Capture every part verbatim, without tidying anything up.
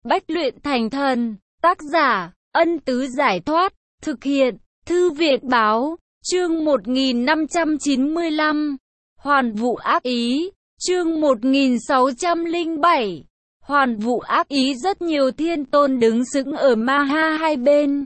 Bách luyện thành thần. Tác giả, Ân Tứ Giải Thoát. Thực hiện, Thư viện báo. Chương một nghìn năm trăm chín mươi lăm. Hoàn vũ ác ý. Chương một nghìn sáu trăm lẻ bảy. Hoàn vũ ác ý. Rất nhiều thiên tôn đứng sững ở Ma Ha hai bên,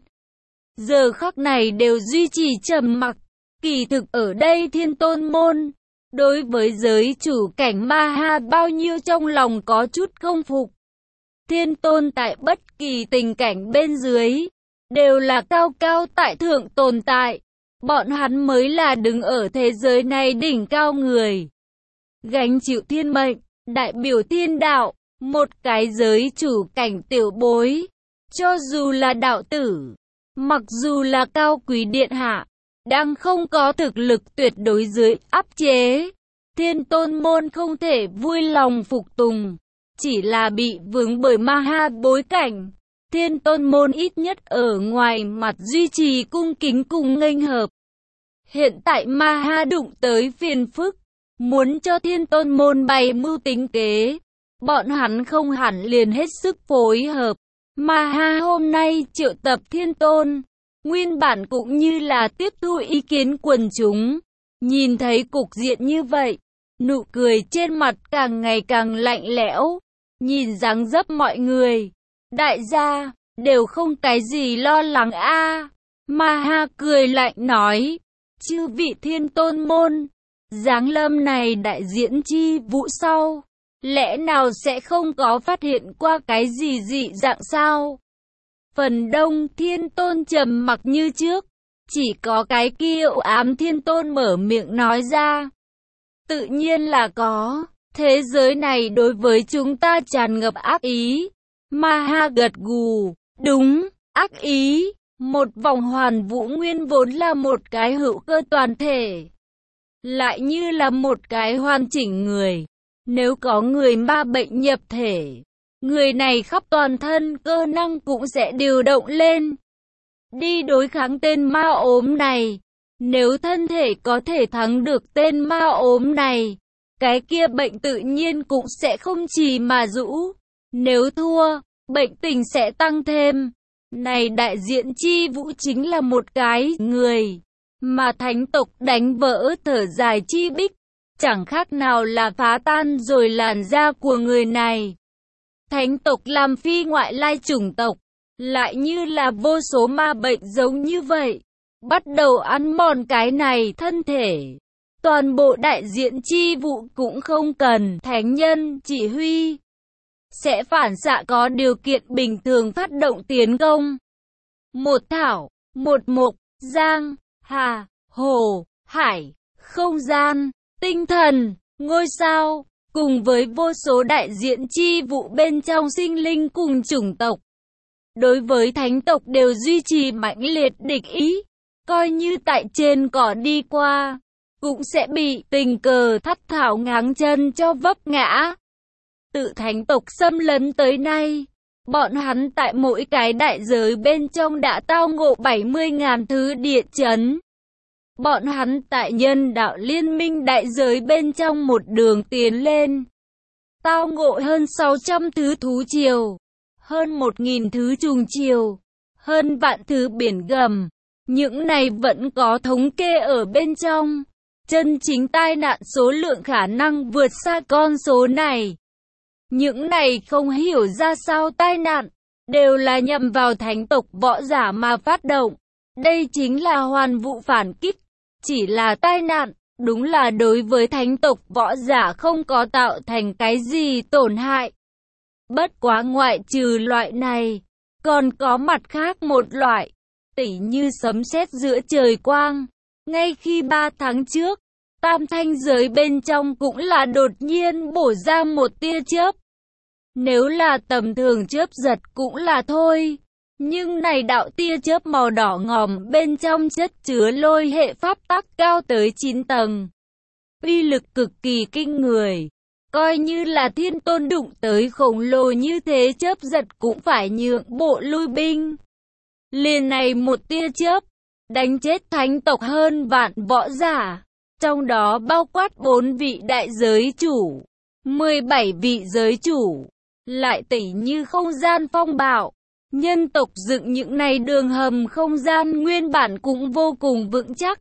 giờ khắc này đều duy trì trầm mặc. Kỳ thực ở đây thiên tôn môn, đối với giới chủ cảnh Ma Ha bao nhiêu trong lòng có chút không phục. Thiên tôn tại bất kỳ tình cảnh bên dưới, đều là cao cao tại thượng tồn tại. Bọn hắn mới là đứng ở thế giới này đỉnh cao người, gánh chịu thiên mệnh, đại biểu thiên đạo. Một cái giới chủ cảnh tiểu bối, cho dù là đạo tử, mặc dù là cao quý điện hạ, đang không có thực lực tuyệt đối dưới áp chế, thiên tôn môn không thể vui lòng phục tùng. Chỉ là bị vướng bởi Ma Ha bối cảnh, thiên tôn môn ít nhất ở ngoài mặt duy trì cung kính cùng nghênh hợp. Hiện tại Ma Ha đụng tới phiền phức, muốn cho thiên tôn môn bày mưu tính kế, bọn hắn không hẳn liền hết sức phối hợp. Ma Ha hôm nay triệu tập thiên tôn, nguyên bản cũng như là tiếp thu ý kiến quần chúng. Nhìn thấy cục diện như vậy, nụ cười trên mặt càng ngày càng lạnh lẽo. Nhìn dáng dấp mọi người, đại gia, đều không cái gì lo lắng a à. Ma Ha cười lạnh nói, chư vị thiên tôn môn, giáng lâm này đại diễn chi vụ sau, lẽ nào sẽ không có phát hiện qua cái gì dị dạng sao? Phần đông thiên tôn trầm mặc như trước, chỉ có cái kia u ám thiên tôn mở miệng nói ra. Tự nhiên là có, thế giới này đối với chúng ta tràn ngập ác ý. Ma Ha gật gù, đúng, ác ý. Một vòng hoàn vũ nguyên vốn là một cái hữu cơ toàn thể, lại như là một cái hoàn chỉnh người. Nếu có người ma bệnh nhập thể, người này khắp toàn thân cơ năng cũng sẽ điều động lên, đi đối kháng tên ma ốm này. Nếu thân thể có thể thắng được tên ma ốm này, cái kia bệnh tự nhiên cũng sẽ không trì mà rũ. Nếu thua, bệnh tình sẽ tăng thêm. Này đại diện chi vũ chính là một cái người mà thánh tộc đánh vỡ thở dài chi bích, chẳng khác nào là phá tan rồi làn da của người này. Thánh tộc làm phi ngoại lai chủng tộc, lại như là vô số ma bệnh giống như vậy, bắt đầu ăn mòn cái này thân thể. Toàn bộ đại diện chi vụ cũng không cần thánh nhân chỉ huy, sẽ phản xạ có điều kiện bình thường phát động tiến công. Một thảo, một mục, giang, hà, hồ, hải, không gian, tinh thần, ngôi sao, cùng với vô số đại diện chi vụ bên trong sinh linh cùng chủng tộc, đối với thánh tộc đều duy trì mãnh liệt địch ý. Coi như tại trên cỏ đi qua, cũng sẽ bị tình cờ thắt thảo ngáng chân cho vấp ngã. Tự thánh tộc xâm lấn tới nay, bọn hắn tại mỗi cái đại giới bên trong đã tao ngộ bảy mươi nghìn thứ địa chấn. Bọn hắn tại nhân đạo liên minh đại giới bên trong một đường tiến lên, tao ngộ hơn sáu trăm thứ thú triều, hơn một nghìn thứ trùng triều, hơn vạn thứ biển gầm. Những này vẫn có thống kê ở bên trong. Chân chính tai nạn số lượng khả năng vượt xa con số này. Những này không hiểu ra sao tai nạn, đều là nhằm vào thánh tộc võ giả mà phát động. Đây chính là hoàn vũ phản kích. Chỉ là tai nạn, đúng là đối với thánh tộc võ giả không có tạo thành cái gì tổn hại. Bất quá ngoại trừ loại này, còn có mặt khác một loại, tỉ như sấm sét giữa trời quang. Ngay khi ba tháng trước, tam thanh giới bên trong cũng là đột nhiên bổ ra một tia chớp. Nếu là tầm thường chớp giật cũng là thôi, nhưng này đạo tia chớp màu đỏ ngòm bên trong chất chứa lôi hệ pháp tắc cao tới chín tầng. Uy lực cực kỳ kinh người, coi như là thiên tôn đụng tới khổng lồ như thế chớp giật cũng phải nhượng bộ lui binh. Liền này một tia chớp, đánh chết thánh tộc hơn vạn võ giả, trong đó bao quát bốn vị đại giới chủ, mười bảy vị giới chủ, lại tỉ như không gian phong bạo. Nhân tộc dựng những này đường hầm không gian nguyên bản cũng vô cùng vững chắc.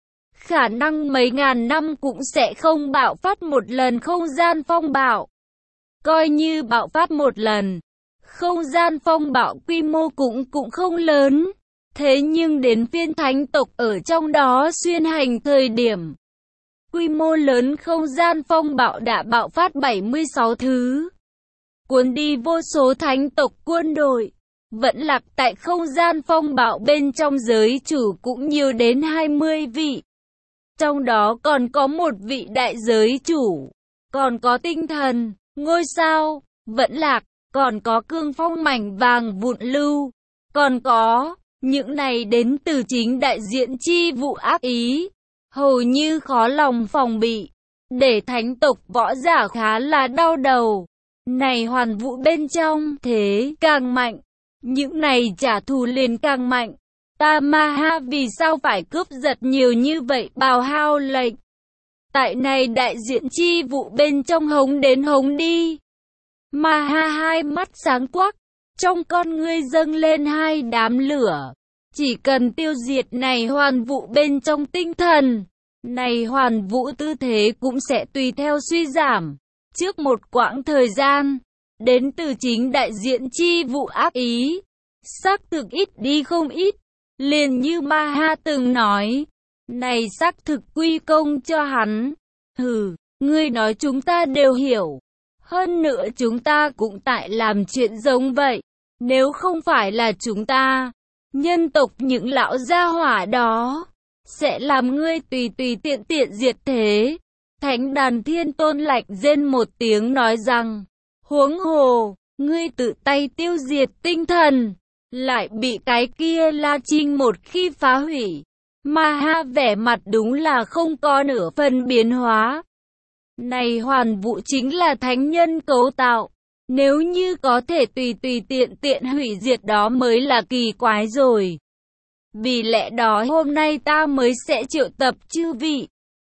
Khả năng mấy ngàn năm cũng sẽ không bạo phát một lần không gian phong bạo. Coi như bạo phát một lần, không gian phong bạo quy mô cũng cũng không lớn. Thế nhưng đến phiên thánh tộc ở trong đó xuyên hành thời điểm, quy mô lớn không gian phong bạo đã bạo phát bảy mươi sáu thứ. Cuốn đi vô số thánh tộc quân đội. Vẫn lạc tại không gian phong bạo bên trong giới chủ cũng nhiều đến hai mươi vị. Trong đó còn có một vị đại giới chủ, còn có tinh thần, ngôi sao, vẫn lạc, còn có cương phong mảnh vàng vụn lưu, còn có, những này đến từ chính đại diện chi vụ ác ý, hầu như khó lòng phòng bị, để thánh tộc võ giả khá là đau đầu. Này hoàn vũ bên trong, thế càng mạnh, những này trả thù liền càng mạnh. Tamaha vì sao phải cướp giật nhiều như vậy, bào hao lệnh. Tại này đại diện chi vụ bên trong hống đến hống đi. Maha hai mắt sáng quắc, trong con ngươi dâng lên hai đám lửa. Chỉ cần tiêu diệt này hoàn vũ bên trong tinh thần, này hoàn vũ tư thế cũng sẽ tùy theo suy giảm. Trước một quãng thời gian, đến từ chính đại diện chi vụ ác ý, xác thực ít đi không ít. Liền như Maha từng nói, này xác thực quy công cho hắn. Hừ, ngươi nói chúng ta đều hiểu. Hơn nữa chúng ta cũng tại làm chuyện giống vậy. Nếu không phải là chúng ta, nhân tộc những lão gia hỏa đó, sẽ làm ngươi tùy tùy tiện tiện diệt thế. Thánh đàn thiên tôn lạnh rên một tiếng nói rằng, huống hồ, ngươi tự tay tiêu diệt tinh thần, lại bị cái kia La Trinh một khi phá hủy. Maha vẻ mặt đúng là không có nửa phần biến hóa. Này hoàn vũ chính là thánh nhân cấu tạo. Nếu như có thể tùy tùy tiện tiện hủy diệt đó mới là kỳ quái rồi. Vì lẽ đó hôm nay ta mới sẽ triệu tập chư vị.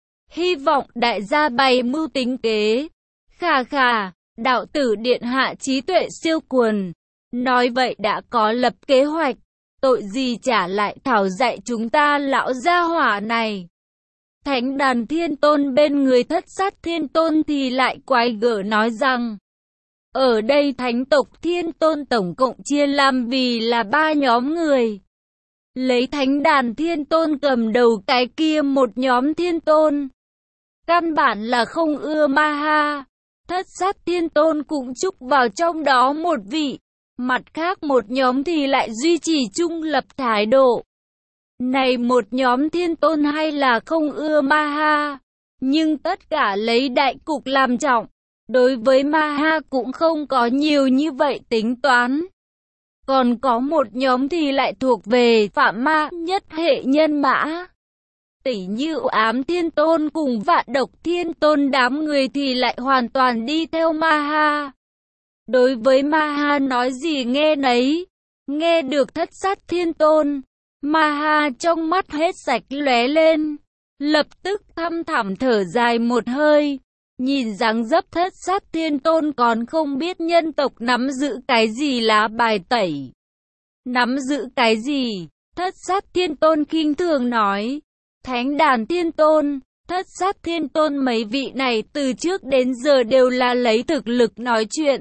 Hy vọng đại gia bày mưu tính kế. Khà khà, đạo tử điện hạ trí tuệ siêu quần. Nói vậy đã có lập kế hoạch. Tội gì trả lại thảo dạy chúng ta lão gia hỏa này. Thánh đàn thiên tôn bên người thất sát thiên tôn thì lại quái gở nói rằng, ở đây thánh tộc thiên tôn tổng cộng chia làm vì là ba nhóm người. Lấy thánh đàn thiên tôn cầm đầu cái kia một nhóm thiên tôn. Căn bản là không ưa Maha. Thất sát thiên tôn cũng chúc vào trong đó một vị. Mặt khác một nhóm thì lại duy trì trung lập thái độ. Này một nhóm thiên tôn hay là không ưa Maha. Nhưng tất cả lấy đại cục làm trọng. Đối với Maha cũng không có nhiều như vậy tính toán. Còn có một nhóm thì lại thuộc về phạm ma nhất hệ nhân mã. Tỷ như ám thiên tôn cùng vạn độc thiên tôn, đám người thì lại hoàn toàn đi theo Maha. Đối với Maha nói gì nghe nấy. Nghe được thất sát thiên tôn, Maha trong mắt hết sạch lóe lên. Lập tức thăm thẳm thở dài một hơi. Nhìn dáng dấp thất sát thiên tôn còn không biết nhân tộc nắm giữ cái gì lá bài tẩy. Nắm giữ cái gì? Thất sát thiên tôn khinh thường nói. Thánh đàn thiên tôn, thất sát thiên tôn mấy vị này từ trước đến giờ đều là lấy thực lực nói chuyện.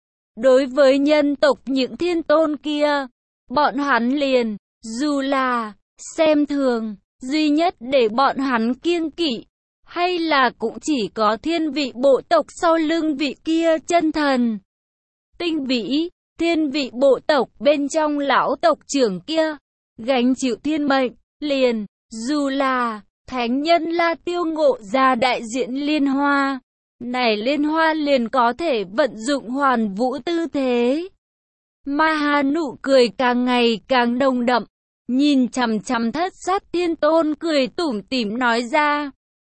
Đối với nhân tộc những thiên tôn kia, bọn hắn liền, dù là, xem thường, duy nhất để bọn hắn kiêng kỵ. Hay là cũng chỉ có thiên vị bộ tộc sau lưng vị kia chân thần. Tinh vĩ, thiên vị bộ tộc bên trong lão tộc trưởng kia, gánh chịu thiên mệnh, liền, dù là, thánh nhân La Tiêu ngộ ra đại diện liên hoa. Này liên hoa liền có thể vận dụng hoàn vũ tư thế. Maha nụ cười càng ngày càng nồng đậm, nhìn chằm chằm thất sát thiên tôn cười tủm tỉm nói ra.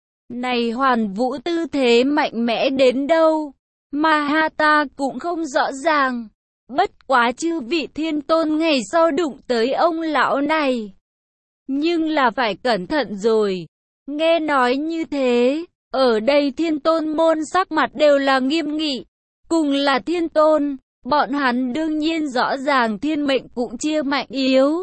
Này hoàn vũ tư thế mạnh mẽ đến đâu, Maha ta cũng không rõ ràng. Bất quá chư vị thiên tôn ngày sau đụng tới ông lão này. Nhưng là phải cẩn thận rồi. Nghe nói như thế, ở đây thiên tôn môn sắc mặt đều là nghiêm nghị. cùng là thiên tôn, bọn hắn đương nhiên rõ ràng thiên mệnh cũng chia mạnh yếu.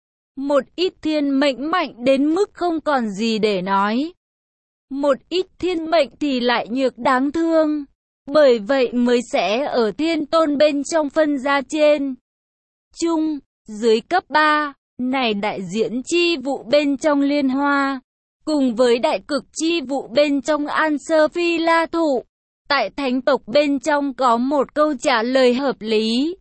Một ít thiên mệnh mạnh đến mức không còn gì để nói. Một ít thiên mệnh thì lại nhược đáng thương. Bởi vậy mới sẽ ở thiên tôn bên trong phân ra trên, trung, dưới cấp ba. Này đại diễn chi vụ bên trong liên hoa, cùng với đại cực chi vụ bên trong An Sơ Phi La Thụ. Tại thánh tộc bên trong có một câu trả lời hợp lý,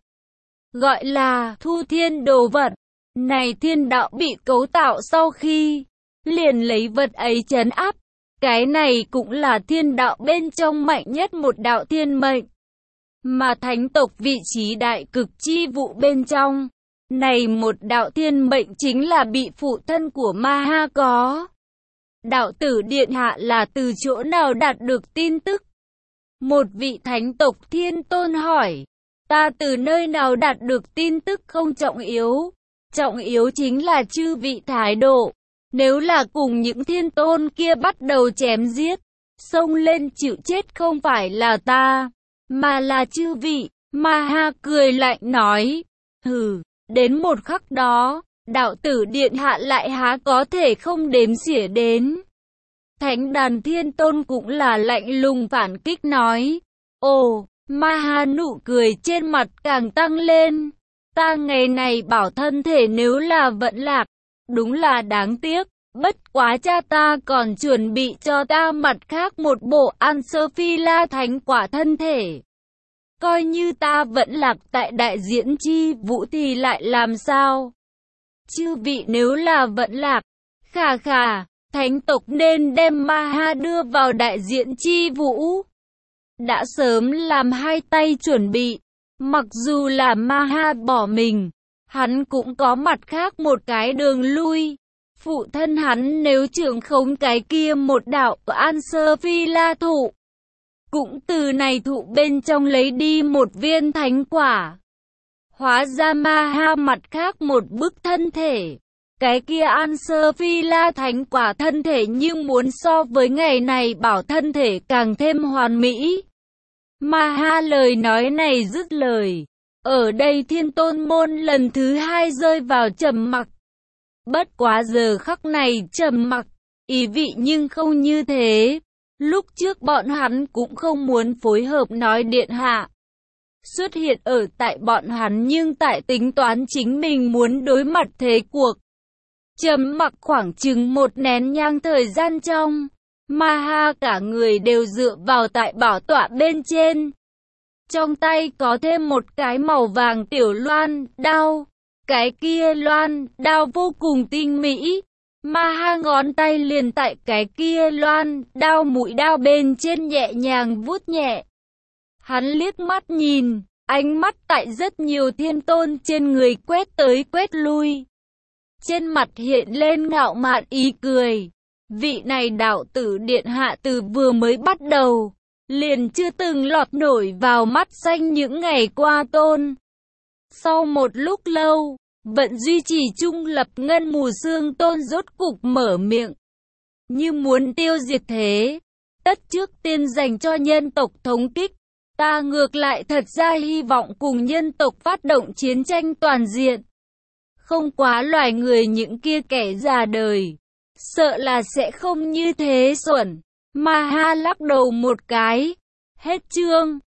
gọi là thu thiên đồ vật. Này thiên đạo bị cấu tạo sau khi liền lấy vật ấy trấn áp. Cái này cũng là thiên đạo bên trong mạnh nhất một đạo thiên mệnh. Mà thánh tộc vị trí đại cực chi vụ bên trong, này một đạo thiên mệnh chính là bị phụ thân của Ma Ha có. Đạo tử điện hạ là từ chỗ nào đạt được tin tức? Một vị thánh tộc thiên tôn hỏi, ta từ nơi nào đạt được tin tức không trọng yếu. Trọng yếu chính là chư vị thái độ. Nếu là cùng những thiên tôn kia bắt đầu chém giết, xông lên chịu chết không phải là ta, mà là chư vị. Ma Ha cười lạnh nói, hừ, đến một khắc đó, đạo tử điện hạ lại há có thể không đếm xỉa đến. Thánh đàn thiên tôn cũng là lạnh lùng phản kích nói, ồ, Ma Ha nụ cười trên mặt càng tăng lên. Ta ngày này bảo thân thể nếu là vận lạc, đúng là đáng tiếc, bất quá cha ta còn chuẩn bị cho ta mặt khác một bộ An Sơ Phi La thánh quả thân thể. Coi như ta vẫn lạc tại đại diễn chi vũ thì lại làm sao? Chư vị nếu là vận lạc, khà khà, thánh tộc nên đem Ma Ha đưa vào đại diễn chi vũ. Đã sớm làm hai tay chuẩn bị. Mặc dù là Ma Ha bỏ mình, hắn cũng có mặt khác một cái đường lui. Phụ thân hắn nếu trưởng khống cái kia một đạo An Sơ Phi La thụ, cũng từ này thụ bên trong lấy đi một viên thánh quả. Hóa ra Ma Ha mặt khác một bức thân thể. Cái kia An Sơ Phi La thánh quả thân thể nhưng muốn so với ngày này bảo thân thể càng thêm hoàn mỹ. Ma Ha lời nói này dứt lời. Ở đây thiên tôn môn lần thứ hai rơi vào trầm mặc. Bất quá giờ khắc này trầm mặc, ý vị nhưng không như thế. Lúc trước bọn hắn cũng không muốn phối hợp nói điện hạ xuất hiện ở tại bọn hắn, nhưng tại tính toán chính mình muốn đối mặt thế cuộc. Trầm mặc khoảng chừng một nén nhang thời gian trong, Ma Ha cả người đều dựa vào tại bảo tọa bên trên. Trong tay có thêm một cái màu vàng tiểu loan đao. Cái kia loan đao vô cùng tinh mỹ. Ma Ha ngón tay liền tại cái kia loan đao mũi đao bên trên nhẹ nhàng vuốt nhẹ. Hắn liếc mắt nhìn, ánh mắt tại rất nhiều thiên tôn trên người quét tới quét lui. Trên mặt hiện lên ngạo mạn ý cười. Vị này đạo tử điện hạ từ vừa mới bắt đầu, liền chưa từng lọt nổi vào mắt xanh những ngày qua tôn. Sau một lúc lâu, vẫn duy trì trung lập ngân mù xương tôn rốt cục mở miệng. Như muốn tiêu diệt thế, tất trước tiên dành cho nhân tộc thống kích. Ta ngược lại thật ra hy vọng cùng nhân tộc phát động chiến tranh toàn diện. Không quá loài người những kia kẻ già đời, sợ là sẽ không như thế xuẩn. Ma Ha lắc đầu một cái. Hết chương.